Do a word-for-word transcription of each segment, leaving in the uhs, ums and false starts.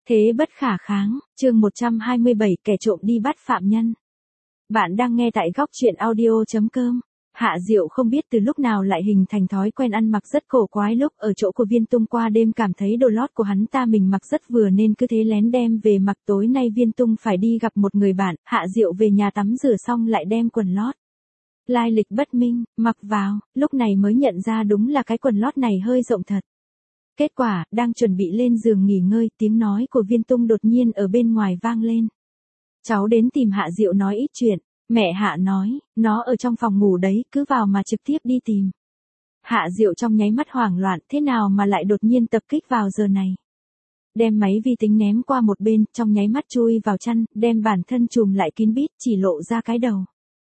Thế bất khả kháng, chương một trăm hai mươi bảy kẻ trộm đi bắt phạm nhân. Bạn đang nghe tại góc truyện audio.com. Hạ Diệu không biết từ lúc nào lại hình thành thói quen ăn mặc rất cổ quái, lúc ở chỗ của Viên Tung qua đêm cảm thấy đồ lót của hắn ta mình mặc rất vừa nên cứ thế lén đem về mặc. Tối nay Viên Tung phải đi gặp một người bạn, Hạ Diệu về nhà tắm rửa xong lại đem quần lót lai lịch bất minh mặc vào, lúc này mới nhận ra đúng là cái quần lót này hơi rộng thật. Kết quả, đang chuẩn bị lên giường nghỉ ngơi, tiếng nói của Viên Tung đột nhiên ở bên ngoài vang lên. Cháu đến tìm Hạ Diệu nói ít chuyện. Mẹ Hạ nói, nó ở trong phòng ngủ đấy, cứ vào mà trực tiếp đi tìm. Hạ Diệu trong nháy mắt hoảng loạn, thế nào mà lại đột nhiên tập kích vào giờ này. Đem máy vi tính ném qua một bên, trong nháy mắt chui vào chăn, đem bản thân trùm lại kín bít, chỉ lộ ra cái đầu.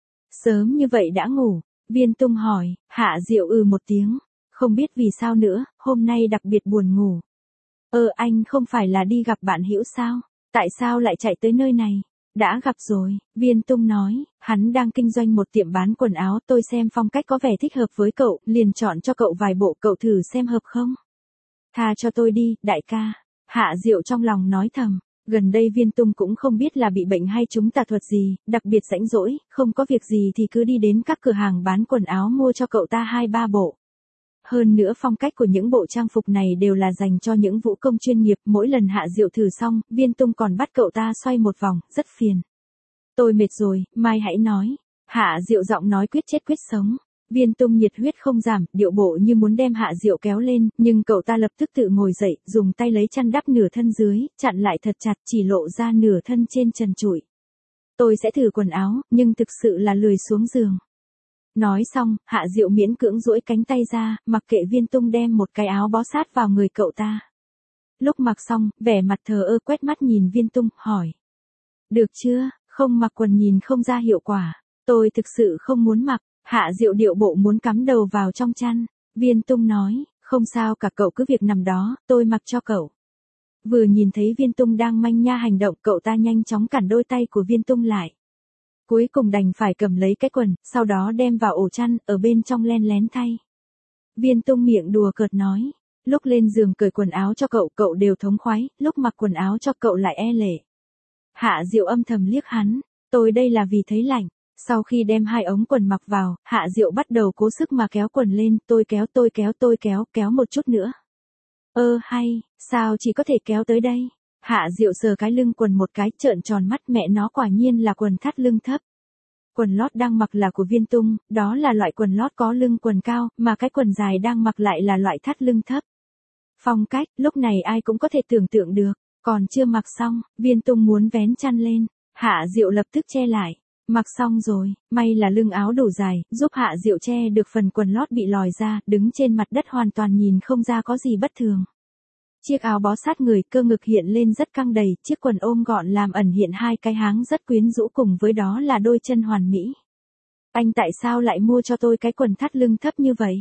Sớm như vậy đã ngủ, Viên Tung hỏi. Hạ Diệu ừ một tiếng. Không biết vì sao nữa, hôm nay đặc biệt buồn ngủ. Ờ anh không phải là đi gặp bạn hữu sao? Tại sao lại chạy tới nơi này? Đã gặp rồi, Viên Tung nói, hắn đang kinh doanh một tiệm bán quần áo, tôi xem phong cách có vẻ thích hợp với cậu, liền chọn cho cậu vài bộ, cậu thử xem hợp không? Tha cho tôi đi, đại ca. Hạ Diệu trong lòng nói thầm, gần đây Viên Tung cũng không biết là bị bệnh hay trúng tà thuật gì, đặc biệt rảnh rỗi, không có việc gì thì cứ đi đến các cửa hàng bán quần áo mua cho cậu ta hai ba bộ. Hơn nữa phong cách của những bộ trang phục này đều là dành cho những vũ công chuyên nghiệp, mỗi lần Hạ Diệu thử xong, Viên Tung còn bắt cậu ta xoay một vòng, rất phiền. Tôi mệt rồi, mai hãy nói. Hạ Diệu giọng nói quyết chết quyết sống. Viên Tung nhiệt huyết không giảm, điệu bộ như muốn đem Hạ Diệu kéo lên, nhưng cậu ta lập tức tự ngồi dậy, dùng tay lấy chăn đắp nửa thân dưới, chặn lại thật chặt, chỉ lộ ra nửa thân trên trần trụi. Tôi sẽ thử quần áo, nhưng thực sự là lười xuống giường. Nói xong, Hạ Diệu miễn cưỡng duỗi cánh tay ra, mặc kệ Viên Tung đem một cái áo bó sát vào người cậu ta. Lúc mặc xong, vẻ mặt thờ ơ quét mắt nhìn Viên Tung, hỏi. Được chưa, không mặc quần nhìn không ra hiệu quả. Tôi thực sự không muốn mặc. Hạ Diệu điệu bộ muốn cắm đầu vào trong chăn. Viên Tung nói, không sao cả, cậu cứ việc nằm đó, tôi mặc cho cậu. Vừa nhìn thấy Viên Tung đang manh nha hành động, cậu ta nhanh chóng cản đôi tay của Viên Tung lại. Cuối cùng đành phải cầm lấy cái quần, sau đó đem vào ổ chăn, ở bên trong len lén thay. Viên Tung miệng đùa cợt nói, lúc lên giường cởi quần áo cho cậu, cậu đều thống khoái, lúc mặc quần áo cho cậu lại e lệ. Hạ Diệu âm thầm liếc hắn, tôi đây là vì thấy lạnh. Sau khi đem hai ống quần mặc vào, Hạ Diệu bắt đầu cố sức mà kéo quần lên, tôi kéo tôi kéo tôi kéo, kéo một chút nữa. Ơ hay, sao chỉ có thể kéo tới đây? Hạ Diệu sờ cái lưng quần một cái, trợn tròn mắt, mẹ nó quả nhiên là quần thắt lưng thấp. Quần lót đang mặc là của Viên Tung, đó là loại quần lót có lưng quần cao, mà cái quần dài đang mặc lại là loại thắt lưng thấp. Phong cách, lúc này ai cũng có thể tưởng tượng được, còn chưa mặc xong, Viên Tung muốn vén chăn lên, Hạ Diệu lập tức che lại. Mặc xong rồi, may là lưng áo đủ dài, giúp Hạ Diệu che được phần quần lót bị lòi ra, đứng trên mặt đất hoàn toàn nhìn không ra có gì bất thường. Chiếc áo bó sát người, cơ ngực hiện lên rất căng đầy, chiếc quần ôm gọn làm ẩn hiện hai cái háng rất quyến rũ, cùng với đó là đôi chân hoàn mỹ. Anh tại sao lại mua cho tôi cái quần thắt lưng thấp như vậy?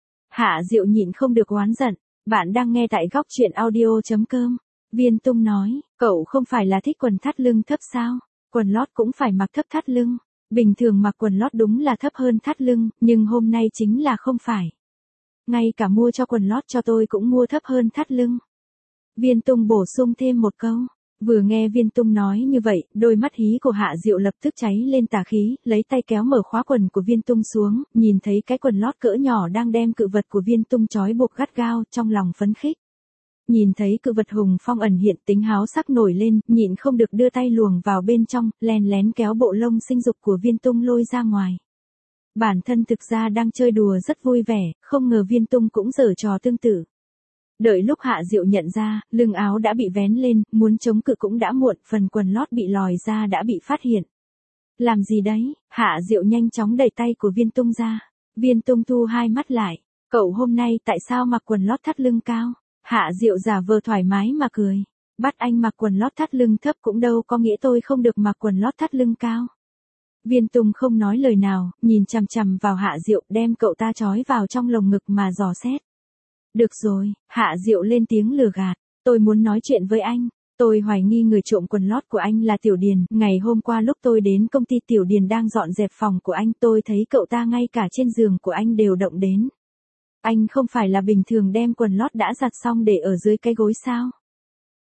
Hạ Diệu nhịn không được oán giận. Bạn đang nghe tại góc truyện audio.com. Viên Tung nói, cậu không phải là thích quần thắt lưng thấp sao? Quần lót cũng phải mặc thấp thắt lưng. Bình thường mặc quần lót đúng là thấp hơn thắt lưng, nhưng hôm nay chính là không phải. Ngay cả mua cho quần lót cho tôi cũng mua thấp hơn thắt lưng. Viên Tung bổ sung thêm một câu. Vừa nghe Viên Tung nói như vậy, đôi mắt hí của Hạ Diệu lập tức cháy lên tà khí, lấy tay kéo mở khóa quần của Viên Tung xuống, nhìn thấy cái quần lót cỡ nhỏ đang đem cự vật của Viên Tung trói buộc gắt gao, trong lòng phấn khích. Nhìn thấy cự vật hùng phong ẩn hiện, tính háo sắc nổi lên, nhịn không được đưa tay luồng vào bên trong, len lén kéo bộ lông sinh dục của Viên Tung lôi ra ngoài. Bản thân thực ra đang chơi đùa rất vui vẻ, không ngờ Viên Tung cũng giở trò tương tự. Đợi lúc Hạ Diệu nhận ra, lưng áo đã bị vén lên, muốn chống cự cũng đã muộn, phần quần lót bị lòi ra đã bị phát hiện. Làm gì đấy? Hạ Diệu nhanh chóng đẩy tay của Viên Tung ra. Viên Tung thu hai mắt lại. Cậu hôm nay tại sao mặc quần lót thắt lưng cao? Hạ Diệu giả vờ thoải mái mà cười. Bắt anh mặc quần lót thắt lưng thấp cũng đâu có nghĩa tôi không được mặc quần lót thắt lưng cao. Viên Tung không nói lời nào, nhìn chằm chằm vào Hạ Diệu, đem cậu ta trói vào trong lồng ngực mà dò xét. Được rồi, Hạ Diệu lên tiếng lừa gạt. Tôi muốn nói chuyện với anh. Tôi hoài nghi người trộm quần lót của anh là Tiểu Điền. Ngày hôm qua lúc tôi đến công ty Tiểu Điền đang dọn dẹp phòng của anh, tôi thấy cậu ta ngay cả trên giường của anh đều động đến. Anh không phải là bình thường đem quần lót đã giặt xong để ở dưới cái gối sao?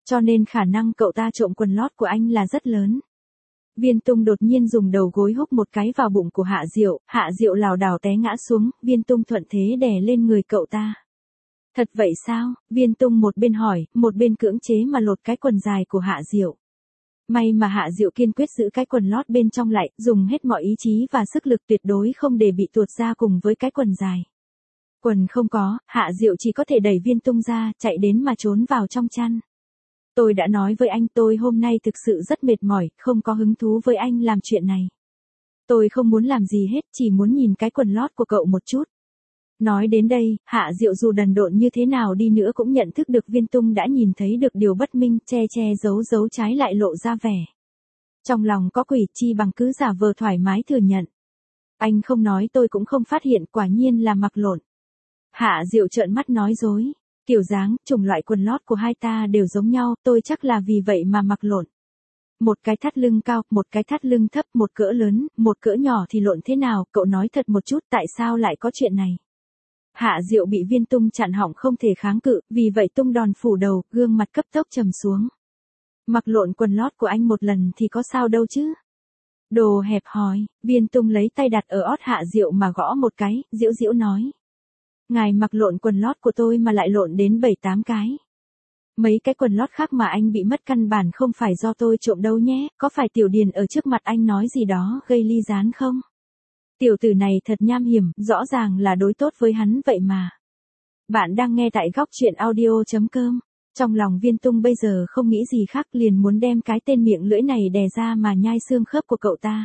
Cho nên khả năng cậu ta trộm quần lót của anh là rất lớn. Viên Tung đột nhiên dùng đầu gối húc một cái vào bụng của Hạ Diệu, Hạ Diệu lảo đảo té ngã xuống, Viên Tung thuận thế đè lên người cậu ta. Thật vậy sao? Viên Tung một bên hỏi, một bên cưỡng chế mà lột cái quần dài của Hạ Diệu. May mà Hạ Diệu kiên quyết giữ cái quần lót bên trong lại, dùng hết mọi ý chí và sức lực tuyệt đối không để bị tuột ra cùng với cái quần dài. Quần không có, Hạ Diệu chỉ có thể đẩy Viên Tung ra, chạy đến mà trốn vào trong chăn. Tôi đã nói với anh tôi hôm nay thực sự rất mệt mỏi, không có hứng thú với anh làm chuyện này. Tôi không muốn làm gì hết, chỉ muốn nhìn cái quần lót của cậu một chút. Nói đến đây, Hạ Diệu dù đần độn như thế nào đi nữa cũng nhận thức được Viên Tung đã nhìn thấy được điều bất minh, che che giấu giấu trái lại lộ ra vẻ. Trong lòng có quỷ, chi bằng cứ giả vờ thoải mái thừa nhận. Anh không nói tôi cũng không phát hiện, quả nhiên là mặc lộn. Hạ Diệu trợn mắt nói dối. Kiểu dáng, chủng loại quần lót của hai ta đều giống nhau, tôi chắc là vì vậy mà mặc lộn. Một cái thắt lưng cao, một cái thắt lưng thấp, một cỡ lớn, một cỡ nhỏ thì lộn thế nào, cậu nói thật một chút, tại sao lại có chuyện này? Hạ Diệu bị Viên Tung chặn họng không thể kháng cự, vì vậy tung đòn phủ đầu, gương mặt cấp tốc trầm xuống. Mặc lộn quần lót của anh một lần thì có sao đâu chứ? Đồ hẹp hòi, Viên Tung lấy tay đặt ở ót Hạ Diệu mà gõ một cái, giễu giễu nói. Ngài mặc lộn quần lót của tôi mà lại lộn đến bảy tám cái. Mấy cái quần lót khác mà anh bị mất căn bản không phải do tôi trộm đâu nhé, có phải Tiểu Điền ở trước mặt anh nói gì đó gây ly gián không? Tiểu tử này thật nham hiểm, rõ ràng là đối tốt với hắn vậy mà. Bạn đang nghe tại góc truyện audio.com. Trong lòng Viên Tung bây giờ không nghĩ gì khác, liền muốn đem cái tên miệng lưỡi này đè ra mà nhai xương khớp của cậu ta.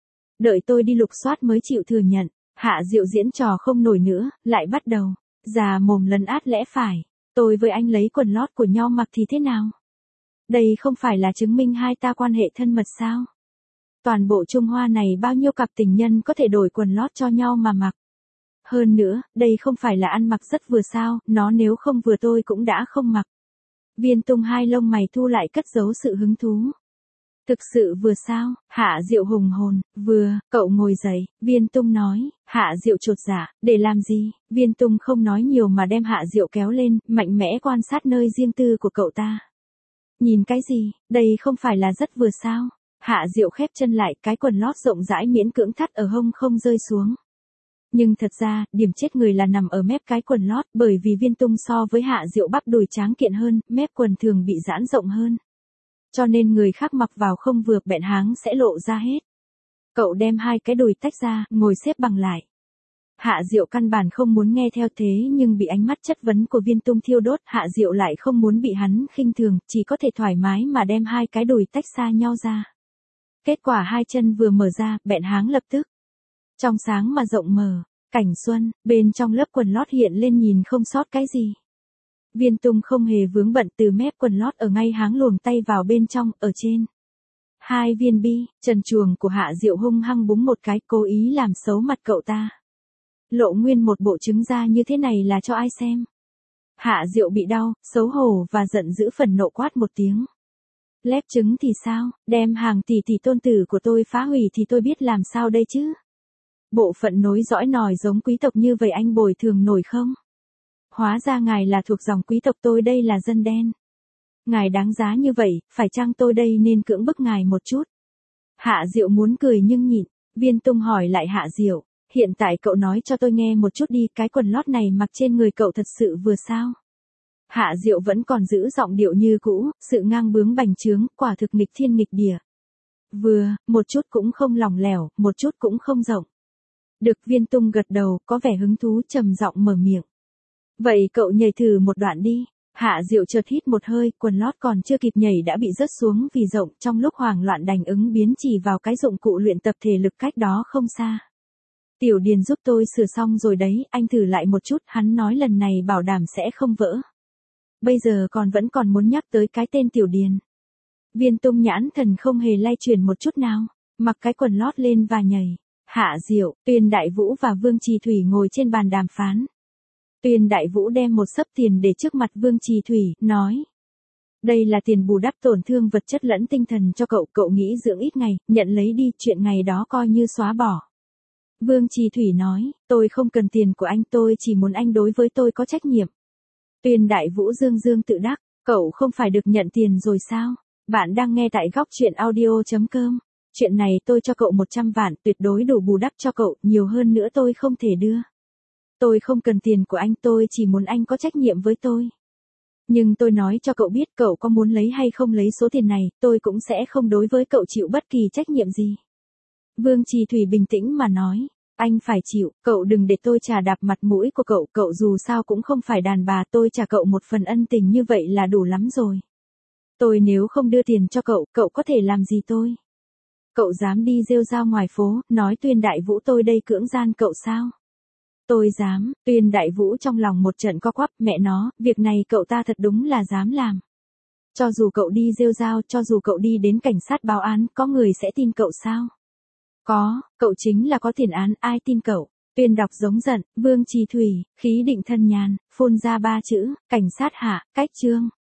Đợi tôi đi lục soát mới chịu thừa nhận. Hạ Diệu diễn trò không nổi nữa, lại bắt đầu. Già mồm lấn át lẽ phải. Tôi với anh lấy quần lót của nhau mặc thì thế nào? Đây không phải là chứng minh hai ta quan hệ thân mật sao? Toàn bộ Trung Hoa này bao nhiêu cặp tình nhân có thể đổi quần lót cho nhau mà mặc? Hơn nữa, đây không phải là ăn mặc rất vừa sao, nó nếu không vừa tôi cũng đã không mặc. Viên Tung hai lông mày thu lại cất giấu sự hứng thú. Thực sự vừa sao? Hạ Diệu hùng hồn, vừa, cậu ngồi dậy, Viên Tung nói. Hạ Diệu chột dạ, để làm gì? Viên Tung không nói nhiều mà đem Hạ Diệu kéo lên, mạnh mẽ quan sát nơi riêng tư của cậu ta. Nhìn cái gì, đây không phải là rất vừa sao? Hạ Diệu khép chân lại, cái quần lót rộng rãi miễn cưỡng thắt ở hông không rơi xuống. Nhưng thật ra, điểm chết người là nằm ở mép cái quần lót, bởi vì Viên Tung so với Hạ Diệu bắp đùi tráng kiện hơn, mép quần thường bị giãn rộng hơn. Cho nên người khác mặc vào không vừa, bẹn háng sẽ lộ ra hết. Cậu đem hai cái đùi tách ra, ngồi xếp bằng lại. Hạ Diệu căn bản không muốn nghe theo thế nhưng bị ánh mắt chất vấn của Viên Tung thiêu đốt, Hạ Diệu lại không muốn bị hắn khinh thường, chỉ có thể thoải mái mà đem hai cái đùi tách xa nhau ra. Kết quả hai chân vừa mở ra, bẹn háng lập tức. Trong sáng mà rộng mở, cảnh xuân, bên trong lớp quần lót hiện lên nhìn không sót cái gì. Viên Tung không hề vướng bận từ mép quần lót ở ngay háng luồn tay vào bên trong, ở trên. Hai viên bi, trần truồng của Hạ Diệu hung hăng búng một cái, cố ý làm xấu mặt cậu ta. Lộ nguyên một bộ trứng ra như thế này là cho ai xem? Hạ Diệu bị đau, xấu hổ và giận dữ phần nộ quát một tiếng. Lép trứng thì sao, đem hàng tỷ tỷ tôn tử của tôi phá hủy thì tôi biết làm sao đây chứ? Bộ phận nối dõi nòi giống quý tộc như vậy anh bồi thường nổi không? Hóa ra ngài là thuộc dòng quý tộc, tôi đây là dân đen. Ngài đáng giá như vậy, phải chăng tôi đây nên cưỡng bức ngài một chút? Hạ Diệu muốn cười nhưng nhịn. Viên Tung hỏi lại Hạ Diệu, hiện tại cậu nói cho tôi nghe một chút đi, cái quần lót này mặc trên người cậu thật sự vừa sao? Hạ Diệu vẫn còn giữ giọng điệu như cũ, sự ngang bướng bành trướng, quả thực nghịch thiên nghịch địa. Vừa, một chút cũng không lỏng lẻo, một chút cũng không rộng. Được. Viên Tung gật đầu, có vẻ hứng thú, trầm giọng mở miệng. Vậy cậu nhảy thử một đoạn đi. Hạ Diệu chợt hít một hơi, quần lót còn chưa kịp nhảy đã bị rớt xuống vì rộng, trong lúc hoảng loạn đành ứng biến chỉ vào cái dụng cụ luyện tập thể lực cách đó không xa. Tiểu Điền giúp tôi sửa xong rồi đấy, anh thử lại một chút, hắn nói lần này bảo đảm sẽ không vỡ. Bây giờ còn vẫn còn muốn nhắc tới cái tên Tiểu Điền. Viên Tung nhãn thần không hề lay chuyển một chút nào, mặc cái quần lót lên và nhảy. Hạ Diệu, Tuyên Đại Vũ và Vương Trì Thủy ngồi trên bàn đàm phán. Tuyên Đại Vũ đem một xấp tiền để trước mặt Vương Trì Thủy, nói. Đây là tiền bù đắp tổn thương vật chất lẫn tinh thần cho cậu, cậu nghĩ dưỡng ít ngày, nhận lấy đi, chuyện ngày đó coi như xóa bỏ. Vương Trì Thủy nói, tôi không cần tiền của anh, tôi chỉ muốn anh đối với tôi có trách nhiệm. Tuyên Đại Vũ dương dương tự đắc, Cậu không phải được nhận tiền rồi sao? Bạn đang nghe tại góc chuyện audio chấm com. Chuyện này tôi cho cậu một trăm vạn, tuyệt đối đủ bù đắp cho cậu, nhiều hơn nữa tôi không thể đưa. Tôi không cần tiền của anh, tôi chỉ muốn anh có trách nhiệm với tôi. Nhưng tôi nói cho cậu biết, cậu có muốn lấy hay không lấy số tiền này, tôi cũng sẽ không đối với cậu chịu bất kỳ trách nhiệm gì. Vương Trì Thủy bình tĩnh mà nói, anh phải chịu, cậu đừng để tôi chà đạp mặt mũi của cậu, cậu dù sao cũng không phải đàn bà, tôi trả cậu một phần ân tình như vậy là đủ lắm rồi. Tôi nếu không đưa tiền cho cậu, cậu có thể làm gì tôi? Cậu dám đi rêu rao ngoài phố, nói Tuyên Đại Vũ tôi đây cưỡng gian cậu sao? Tôi dám. Tuyên Đại Vũ trong lòng một trận co quắp, mẹ nó, việc này cậu ta thật đúng là dám làm. Cho dù cậu đi rêu rao, cho dù cậu đi đến cảnh sát báo án, có người sẽ tin cậu sao? Có, cậu chính là có tiền án, ai tin cậu? Tuyên đọc giống giận, Vương Trì Thủy, khí định thân nhàn, phun ra ba chữ, cảnh sát hạ, cách chương.